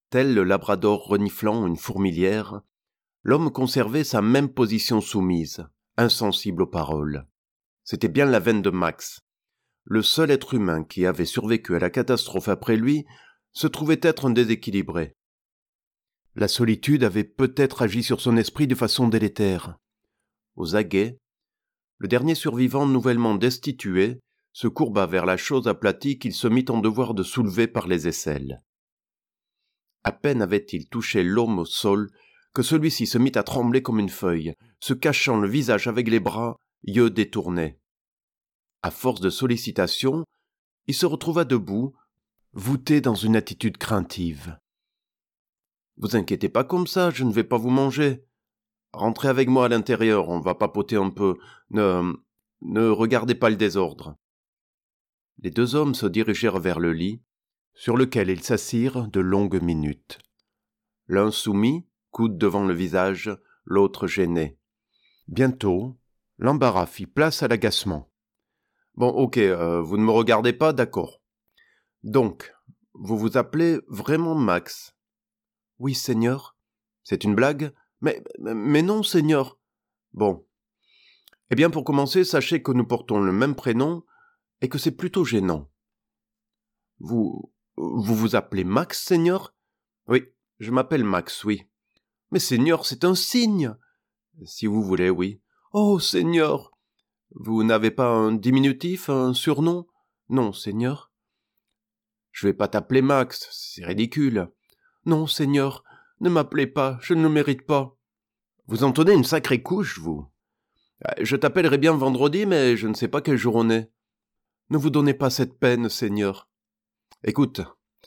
Tel le labrador reniflant une fourmilière, l'homme conservait sa même position soumise, insensible aux paroles. C'était bien la veine de Max. Le seul être humain qui avait survécu à la catastrophe après lui se trouvait être un déséquilibré. La solitude avait peut-être agi sur son esprit de façon délétère. Aux aguets, le dernier survivant nouvellement destitué se courba vers la chose aplatie qu'il se mit en devoir de soulever par les aisselles. À peine avait-il touché l'homme au sol que celui-ci se mit à trembler comme une feuille, se cachant le visage avec les bras, yeux détournés. À force de sollicitations, il se retrouva debout, voûté dans une attitude craintive. « Vous inquiétez pas comme ça, je ne vais pas vous manger. Rentrez avec moi à l'intérieur, on va papoter un peu. Ne regardez pas le désordre. » Les deux hommes se dirigèrent vers le lit, sur lequel ils s'assirent de longues minutes. L'un soumis, coude devant le visage, l'autre gêné. Bientôt, l'embarras fit place à l'agacement. « Bon, ok, vous ne me regardez pas, d'accord. Donc, vous vous appelez vraiment Max ? » ?»« Oui, Seigneur. »« C'est une blague ? » Mais non, Seigneur. »« Bon. Eh bien, pour commencer, sachez que nous portons le même prénom et que c'est plutôt gênant. »« Vous vous appelez Max, Seigneur ? » ?»« Oui, je m'appelle Max, oui. »« Mais Seigneur, c'est un signe. »« Si vous voulez, oui. »« Oh, Seigneur ! Vous n'avez pas un diminutif, un surnom ? » ?»« Non, Seigneur. »« Je vais pas t'appeler Max, c'est ridicule. »« Non, Seigneur, ne m'appelez pas, je ne le mérite pas. »« Vous en tenez une sacrée couche, vous. »« Je t'appellerai bien vendredi, mais je ne sais pas quel jour on est. »« Ne vous donnez pas cette peine, Seigneur. »« Écoute,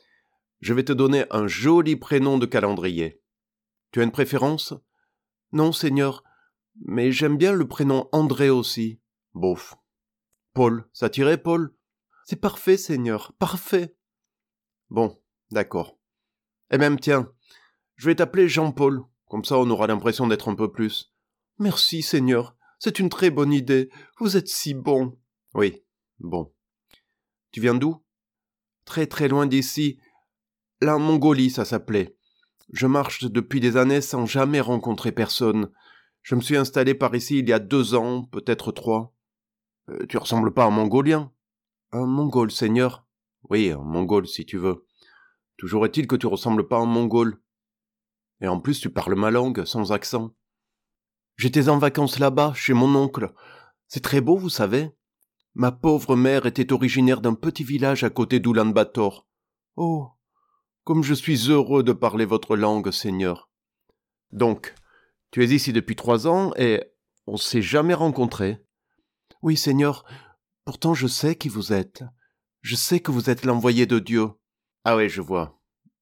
je vais te donner un joli prénom de calendrier. Tu as une préférence ? » ?»« Non, Seigneur, mais j'aime bien le prénom André aussi. »« Bof. »« Paul, ça t'irait, Paul ? » ?»« C'est parfait, Seigneur, parfait. »« Bon, d'accord. Et même, tiens, je vais t'appeler Jean-Paul, comme ça on aura l'impression d'être un peu plus. »« Merci, Seigneur, c'est une très bonne idée, vous êtes si bon. »« Oui, bon. Tu viens d'où ? » ?»« Très très loin d'ici. La Mongolie, ça s'appelait. Je marche depuis des années sans jamais rencontrer personne. Je me suis installé par ici il y a 2 ans, peut-être 3. Tu ressembles pas à un Mongolien ? » ?»« Un Mongol, Seigneur. »« Oui, un Mongol, si tu veux. Toujours est-il que tu ressembles pas à un Mongol. Et en plus, tu parles ma langue, sans accent. J'étais en vacances là-bas, chez mon oncle. C'est très beau, vous savez. Ma pauvre mère était originaire d'un petit village à côté d'Oulan-Bator. Oh, comme je suis heureux de parler votre langue, Seigneur. Donc, tu es ici depuis 3 ans et on s'est jamais rencontrés. Oui, Seigneur, pourtant je sais qui vous êtes. Je sais que vous êtes l'envoyé de Dieu. Ah oui, je vois.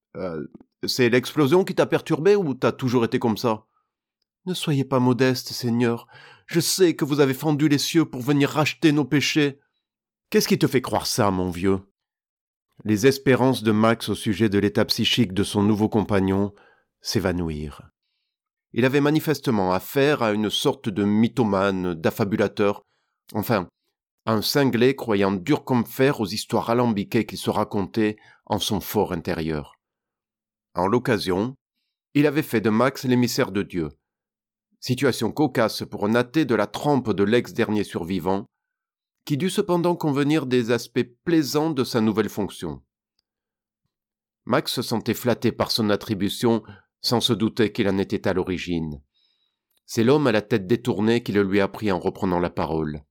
C'est l'explosion qui t'a perturbé ou t'as toujours été comme ça ? Ne soyez pas modeste, Seigneur. Je sais que vous avez fendu les cieux pour venir racheter nos péchés. Qu'est-ce qui te fait croire ça, mon vieux ? Les espérances de Max au sujet de l'état psychique de son nouveau compagnon s'évanouirent. Il avait manifestement affaire à une sorte de mythomane, d'affabulateur, enfin, un cinglé croyant dur comme fer aux histoires alambiquées qu'il se racontait en son fort intérieur. En l'occasion, il avait fait de Max l'émissaire de Dieu. Situation cocasse pour un athée de la trempe de l'ex-dernier survivant, qui dut cependant convenir des aspects plaisants de sa nouvelle fonction. Max se sentait flatté par son attribution sans se douter qu'il en était à l'origine. C'est l'homme à la tête détournée qui le lui apprit en reprenant la parole.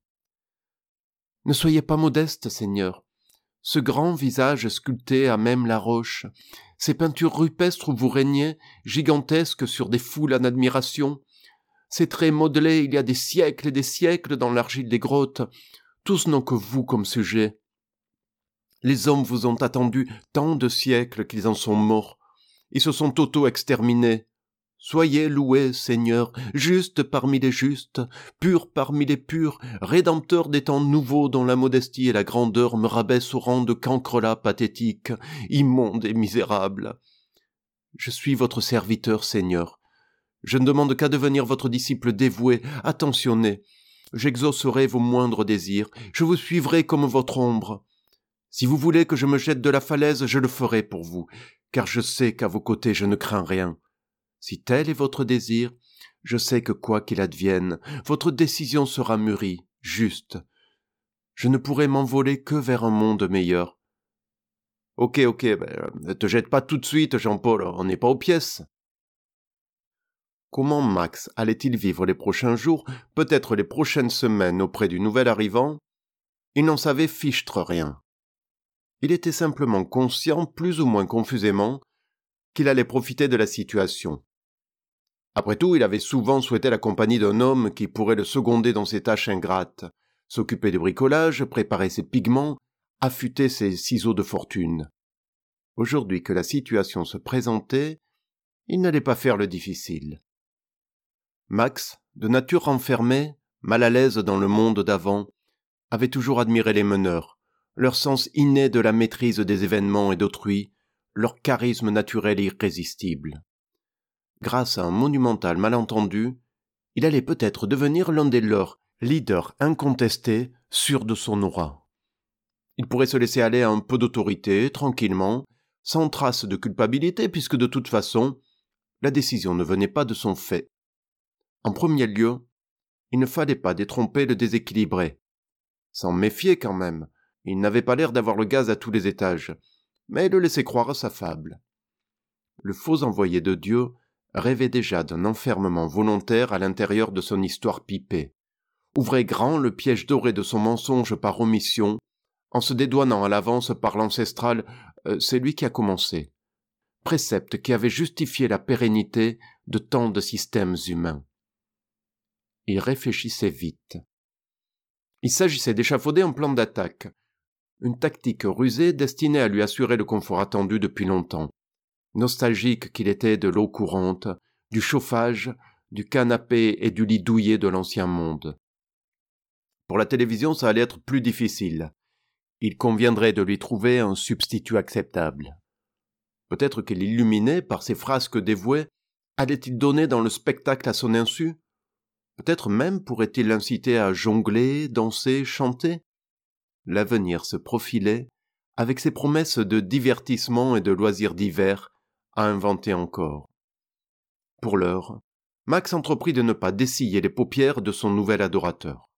« Ne soyez pas modeste, Seigneur. Ce grand visage sculpté à même la roche, ces peintures rupestres où vous régnez, gigantesques sur des foules en admiration, ces traits modelés il y a des siècles et des siècles dans l'argile des grottes, tous n'ont que vous comme sujet. Les hommes vous ont attendu tant de siècles qu'ils en sont morts. Ils se sont auto-exterminés. Soyez loués, Seigneur, juste parmi les justes, pur parmi les purs, rédempteur des temps nouveaux dont la modestie et la grandeur me rabaissent au rang de cancrelat pathétique, immonde et misérable. Je suis votre serviteur, Seigneur. Je ne demande qu'à devenir votre disciple dévoué, attentionné. J'exaucerai vos moindres désirs, je vous suivrai comme votre ombre. Si vous voulez que je me jette de la falaise, je le ferai pour vous. car je sais qu'à vos côtés je ne crains rien. Si tel est votre désir, je sais que quoi qu'il advienne, votre décision sera mûrie, juste. Je ne pourrai m'envoler que vers un monde meilleur. Ok, ne te jette pas tout de suite, Jean-Paul, on n'est pas aux pièces. Comment Max allait-il vivre les prochains jours, peut-être les prochaines semaines auprès du nouvel arrivant? Il n'en savait fichtre rien. Il était simplement conscient, plus ou moins confusément, qu'il allait profiter de la situation. Après tout, il avait souvent souhaité la compagnie d'un homme qui pourrait le seconder dans ses tâches ingrates, s'occuper de bricolage, préparer ses pigments, affûter ses ciseaux de fortune. Aujourd'hui que la situation se présentait, il n'allait pas faire le difficile. Max, de nature renfermée, mal à l'aise dans le monde d'avant, avait toujours admiré les meneurs, leur sens inné de la maîtrise des événements et d'autrui, leur charisme naturel irrésistible. Grâce à un monumental malentendu, il allait peut-être devenir l'un des leurs, leader incontesté, sûr de son aura. Il pourrait se laisser aller à un peu d'autorité, tranquillement, sans trace de culpabilité, puisque de toute façon, la décision ne venait pas de son fait. En premier lieu, il ne fallait pas détromper le déséquilibré. S'en méfier quand même, il n'avait pas l'air d'avoir le gaz à tous les étages, mais le laissait croire à sa fable. Le faux envoyé de Dieu rêvait déjà d'un enfermement volontaire à l'intérieur de son histoire pipée, ouvrait grand le piège doré de son mensonge par omission, en se dédouanant à l'avance par l'ancestral « c'est lui qui a commencé », précepte qui avait justifié la pérennité de tant de systèmes humains. Il réfléchissait vite. Il s'agissait d'échafauder un plan d'attaque, une tactique rusée destinée à lui assurer le confort attendu depuis longtemps. Nostalgique qu'il était de l'eau courante, du chauffage, du canapé et du lit douillet de l'ancien monde. Pour la télévision, ça allait être plus difficile. Il conviendrait de lui trouver un substitut acceptable. Peut-être que l'illuminé, par ses frasques dévouées, allait-il donner dans le spectacle à son insu? Peut-être même pourrait-il l'inciter à jongler, danser, chanter? L'avenir se profilait, avec ses promesses de divertissement et de loisirs divers, à inventer encore. Pour l'heure, Max entreprit de ne pas dessiller les paupières de son nouvel adorateur.